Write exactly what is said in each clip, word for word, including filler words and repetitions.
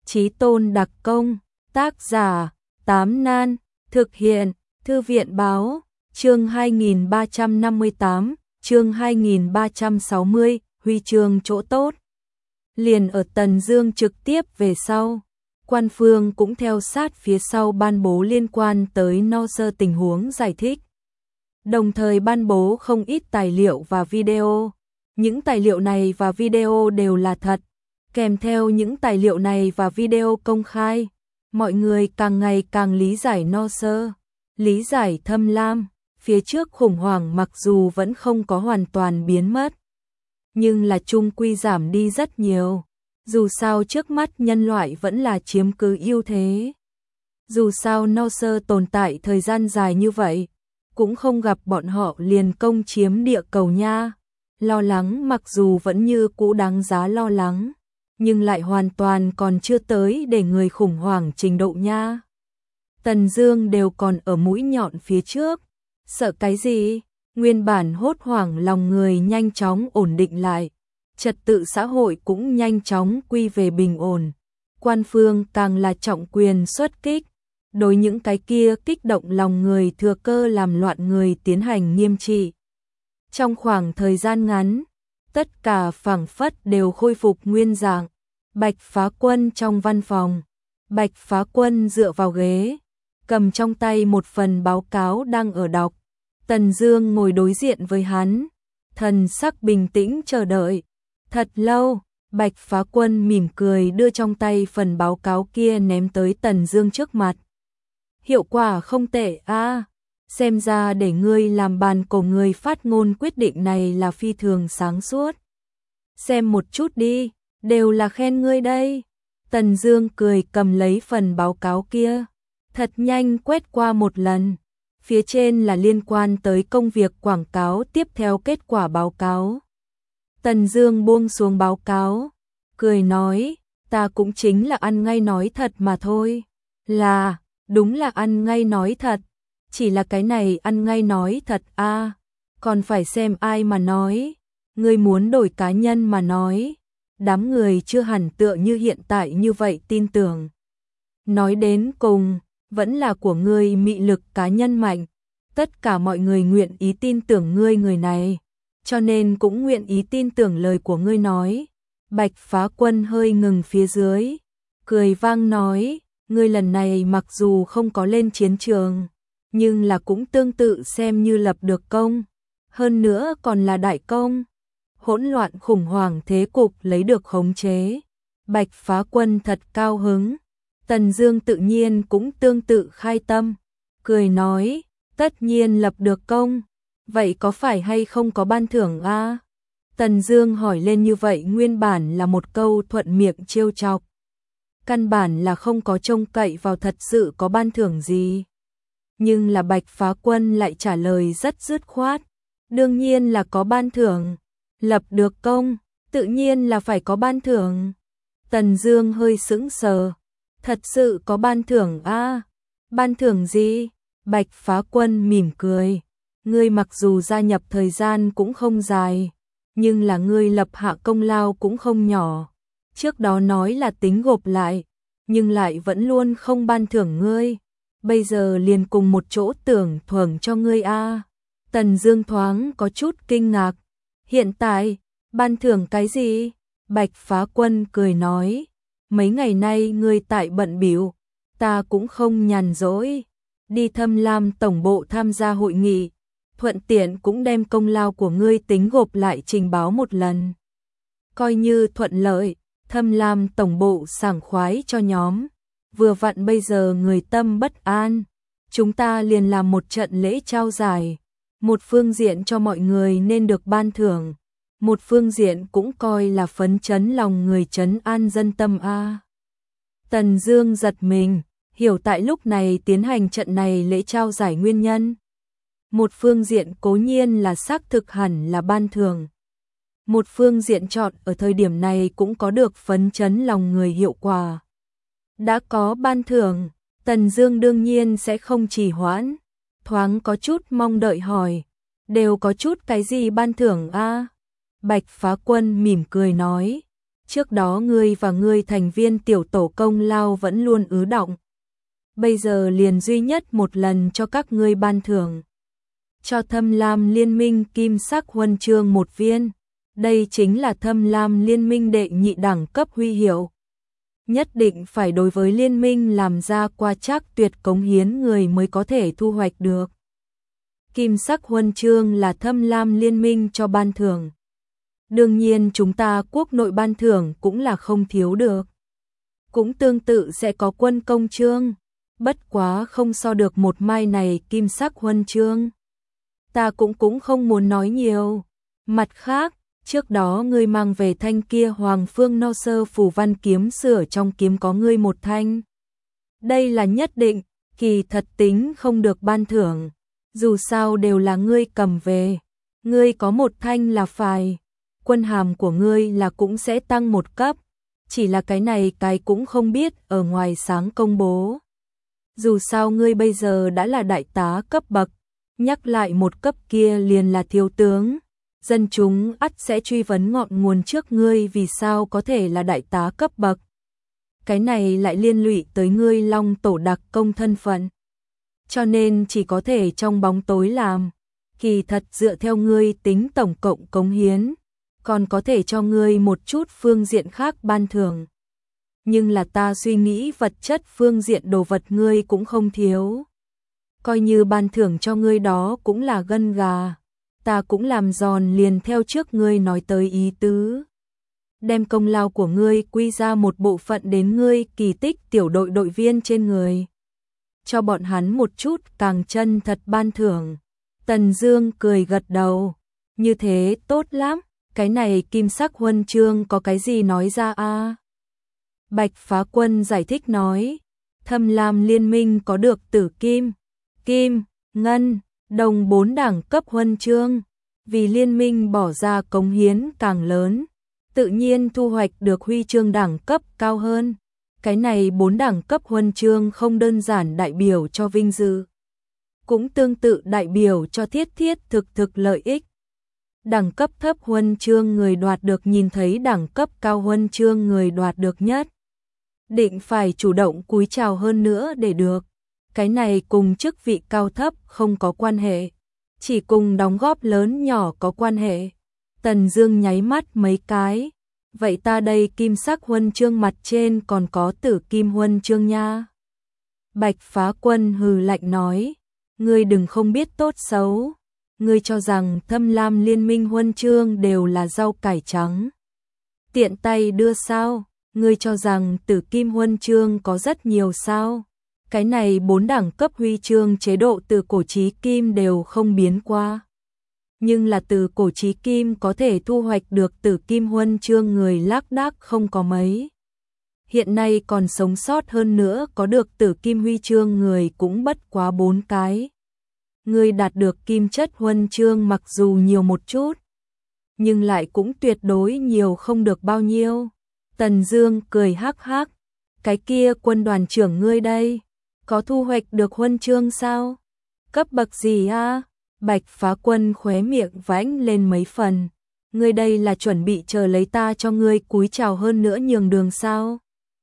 Chí Tôn đặc công, tác giả, Tám Nan, thực hiện, Thư viện báo, chương hai nghìn ba trăm năm mươi tám, chương hai nghìn ba trăm sáu mươi, huy chương chỗ tốt. Liền ở Tần Dương trực tiếp về sau, Quan Phương cũng theo sát phía sau ban bố liên quan tới no sơ tình huống giải thích. Đồng thời ban bố không ít tài liệu và video. Những tài liệu này và video đều là thật. Kèm theo những tài liệu này và video công khai, mọi người càng ngày càng lý giải no sơ, lý giải Thâm Lam. Phía trước khủng hoảng mặc dù vẫn không có hoàn toàn biến mất, nhưng là chung quy giảm đi rất nhiều. Dù sao trước mắt nhân loại vẫn là chiếm cứ ưu thế. Dù sao no sơ tồn tại thời gian dài như vậy, cũng không gặp bọn họ liền công chiếm địa cầu nha. Lo lắng mặc dù vẫn như cũ đáng giá lo lắng, nhưng lại hoàn toàn còn chưa tới để người khủng hoảng trình độ nha. Tần Dương đều còn ở mũi nhọn phía trước, sợ cái gì? Nguyên bản hốt hoảng lòng người nhanh chóng ổn định lại, trật tự xã hội cũng nhanh chóng quy về bình ổn. Quan Phương càng là trọng quyền xuất kích, đối những cái kia kích động lòng người thừa cơ làm loạn người tiến hành nghiêm trị. Trong khoảng thời gian ngắn, tất cả phảng phất đều khôi phục nguyên dạng. Bạch Phá Quân trong văn phòng, Bạch Phá Quân dựa vào ghế, cầm trong tay một phần báo cáo đang ở đọc. Tần Dương ngồi đối diện với hắn, thần sắc bình tĩnh chờ đợi. Thật lâu, Bạch Phá Quân mỉm cười đưa trong tay phần báo cáo kia ném tới Tần Dương trước mặt. Hiệu quả không tệ a, à, xem ra để ngươi làm bàn cổ người phát ngôn quyết định này là phi thường sáng suốt. Xem một chút đi, đều là khen ngươi đây. Tần Dương cười cầm lấy phần báo cáo kia, thật nhanh quét qua một lần. Phía trên là liên quan tới công việc quảng cáo tiếp theo kết quả báo cáo. Tần Dương buông xuống báo cáo, cười nói, ta cũng chính là ăn ngay nói thật mà thôi. Là, đúng là ăn ngay nói thật. Chỉ là cái này ăn ngay nói thật a, à, còn phải xem ai mà nói. Ngươi muốn đổi cá nhân mà nói, đám người chưa hẳn tựa như hiện tại như vậy tin tưởng. Nói đến cùng, vẫn là của ngươi mị lực cá nhân mạnh. Tất cả mọi người nguyện ý tin tưởng ngươi người này, cho nên cũng nguyện ý tin tưởng lời của ngươi nói. Bạch Phá Quân hơi ngừng phía dưới, cười vang nói, ngươi lần này mặc dù không có lên chiến trường, nhưng là cũng tương tự xem như lập được công, hơn nữa còn là đại công. Hỗn loạn khủng hoảng thế cục lấy được khống chế. Bạch Phá Quân thật cao hứng. Tần Dương tự nhiên cũng tương tự khai tâm, cười nói, tất nhiên lập được công, vậy có phải hay không có ban thưởng a? À? Tần Dương hỏi lên như vậy nguyên bản là một câu thuận miệng trêu chọc, căn bản là không có trông cậy vào thật sự có ban thưởng gì. Nhưng là Bạch Phá Quân lại trả lời rất dứt khoát, đương nhiên là có ban thưởng, lập được công, tự nhiên là phải có ban thưởng. Tần Dương hơi sững sờ, thật sự có ban thưởng a? À? Ban thưởng gì? Bạch Phá Quân mỉm cười, ngươi mặc dù gia nhập thời gian cũng không dài, nhưng là ngươi lập hạ công lao cũng không nhỏ. Trước đó nói là tính gộp lại, nhưng lại vẫn luôn không ban thưởng ngươi. Bây giờ liền cùng một chỗ tưởng thưởng cho ngươi a. À. Tần Dương thoáng có chút kinh ngạc. Hiện tại, ban thưởng cái gì? Bạch Phá Quân cười nói, mấy ngày nay ngươi tại bận bịu, ta cũng không nhàn rỗi, đi Thâm Lam tổng bộ tham gia hội nghị, thuận tiện cũng đem công lao của ngươi tính gộp lại trình báo một lần. Coi như thuận lợi, Thâm Lam tổng bộ sảng khoái cho nhóm, vừa vặn bây giờ người tâm bất an, chúng ta liền làm một trận lễ trao giải, một phương diện cho mọi người nên được ban thưởng, một phương diện cũng coi là phấn chấn lòng người trấn an dân tâm a. Tần Dương giật mình, hiểu tại lúc này tiến hành trận này lễ trao giải nguyên nhân. Một phương diện cố nhiên là xác thực hẳn là ban thưởng. Một phương diện chọn ở thời điểm này cũng có được phấn chấn lòng người hiệu quả. Đã có ban thưởng, Tần Dương đương nhiên sẽ không trì hoãn, thoáng có chút mong đợi hỏi, đều có chút cái gì ban thưởng a? À? Bạch Phá Quân mỉm cười nói, Trước đó ngươi và ngươi thành viên tiểu tổ công lao vẫn luôn ứ động. Bây giờ liền duy nhất một lần cho các ngươi ban thưởng. Cho Thâm Lam Liên minh kim sắc huân chương một viên. Đây chính là Thâm Lam Liên minh đệ nhị đẳng cấp huy hiệu. Nhất định phải đối với liên minh làm ra qua trắc tuyệt cống hiến người mới có thể thu hoạch được. Kim sắc huân chương là Thâm Lam Liên minh cho ban thưởng. Đương nhiên chúng ta quốc nội ban thưởng cũng là không thiếu được. Cũng tương tự sẽ có quân công chương, bất quá không so được một mai này kim sắc huân chương. Ta cũng cũng không muốn nói nhiều. Mặt khác, trước đó ngươi mang về thanh kia Hoàng Phương No Sơ phù văn kiếm sửa trong kiếm có ngươi một thanh. Đây là nhất định, kỳ thật tính không được ban thưởng. Dù sao đều là ngươi cầm về. Ngươi có một thanh là phải. Quân hàm của ngươi là cũng sẽ tăng một cấp. Chỉ là cái này cái cũng không biết ở ngoài sáng công bố. Dù sao ngươi bây giờ đã là đại tá cấp bậc. Nhắc lại một cấp kia liền là thiếu tướng. Dân chúng ắt sẽ truy vấn ngọn nguồn trước ngươi vì sao có thể là đại tá cấp bậc. Cái này lại liên lụy tới ngươi Long tổ đặc công thân phận. Cho nên chỉ có thể trong bóng tối làm. Kỳ thật dựa theo ngươi tính tổng cộng cống hiến, còn có thể cho ngươi một chút phương diện khác ban thưởng. Nhưng là ta suy nghĩ vật chất phương diện đồ vật ngươi cũng không thiếu. Coi như ban thưởng cho ngươi đó cũng là gân gà. Ta cũng làm giòn liền theo trước ngươi nói tới ý tứ. Đem công lao của ngươi quy ra một bộ phận đến ngươi kỳ tích tiểu đội đội viên trên người. Cho bọn hắn một chút càng chân thật ban thưởng. Tần Dương cười gật đầu. Như thế tốt lắm. Cái này kim sắc huân chương có cái gì nói ra a? À? Bạch Phá Quân giải thích nói. Thâm Lam Liên minh có được tử kim, kim, ngân, đồng bốn đẳng cấp huân chương. Vì liên minh bỏ ra cống hiến càng lớn, tự nhiên thu hoạch được huy chương đẳng cấp cao hơn. Cái này bốn đẳng cấp huân chương không đơn giản đại biểu cho vinh dự, cũng tương tự đại biểu cho thiết thiết thực thực lợi ích. Đẳng cấp thấp huân chương người đoạt được nhìn thấy đẳng cấp cao huân chương người đoạt được nhất. Định phải chủ động cúi chào hơn nữa để được. Cái này cùng chức vị cao thấp không có quan hệ, chỉ cùng đóng góp lớn nhỏ có quan hệ. Tần Dương nháy mắt mấy cái. Vậy ta đây kim sắc huân chương mặt trên còn có tử kim huân chương nha. Bạch Phá Quân hừ lạnh nói. Ngươi đừng không biết tốt xấu. Ngươi cho rằng Thâm Lam Liên minh huân chương đều là rau cải trắng. Tiện tay đưa sao? Ngươi cho rằng tử kim huân chương có rất nhiều sao? Cái này bốn đẳng cấp huy chương chế độ từ cổ chí kim đều không biến qua. Nhưng là từ cổ chí kim có thể thu hoạch được tử kim huân chương người lác đác không có mấy. Hiện nay còn sống sót hơn nữa có được tử kim huy chương người cũng bất quá bốn cái. Người đạt được kim chất huân chương mặc dù nhiều một chút, nhưng lại cũng tuyệt đối nhiều không được bao nhiêu. Tần Dương cười hắc hắc. Cái kia quân đoàn trưởng ngươi đây, có thu hoạch được huân chương sao? Cấp bậc gì a? Bạch Phá Quân khóe miệng vãnh lên mấy phần. Ngươi đây là chuẩn bị chờ lấy ta cho ngươi cúi chào hơn nữa nhường đường sao?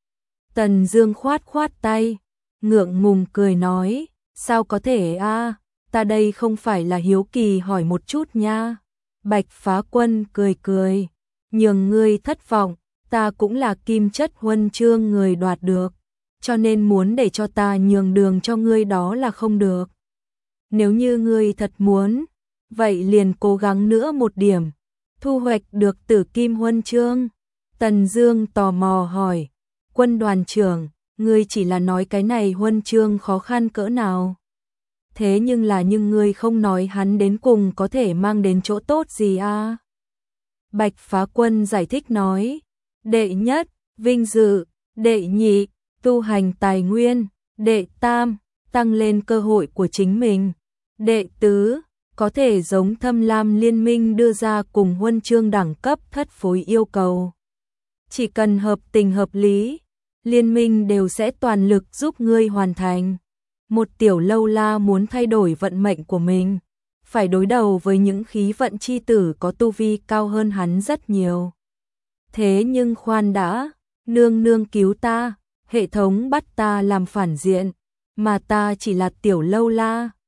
Tần Dương khoát khoát tay, ngượng ngùng cười nói, sao có thể a? Ta đây không phải là hiếu kỳ hỏi một chút nha. Bạch Phá Quân cười cười, nhường ngươi thất vọng, ta cũng là kim chất huân chương người đoạt được, cho nên muốn để cho ta nhường đường cho ngươi đó là không được. Nếu như ngươi thật muốn, vậy liền cố gắng nữa một điểm, thu hoạch được tử kim huân chương. Tần Dương tò mò hỏi, quân đoàn trưởng, ngươi chỉ là nói cái này huân chương khó khăn cỡ nào? Thế nhưng là nhưng ngươi không nói hắn đến cùng có thể mang đến chỗ tốt gì a? À? Bạch Phá Quân giải thích nói, đệ nhất, vinh dự, đệ nhị, tu hành tài nguyên, đệ tam, tăng lên cơ hội của chính mình, đệ tứ, có thể giống Thâm Lam Liên minh đưa ra cùng huân chương đẳng cấp thất phối yêu cầu. Chỉ cần hợp tình hợp lý, liên minh đều sẽ toàn lực giúp ngươi hoàn thành. Một tiểu lâu la muốn thay đổi vận mệnh của mình, phải đối đầu với những khí vận chi tử có tu vi cao hơn hắn rất nhiều. Thế nhưng khoan đã, nương nương cứu ta, hệ thống bắt ta làm phản diện, mà ta chỉ là tiểu lâu la.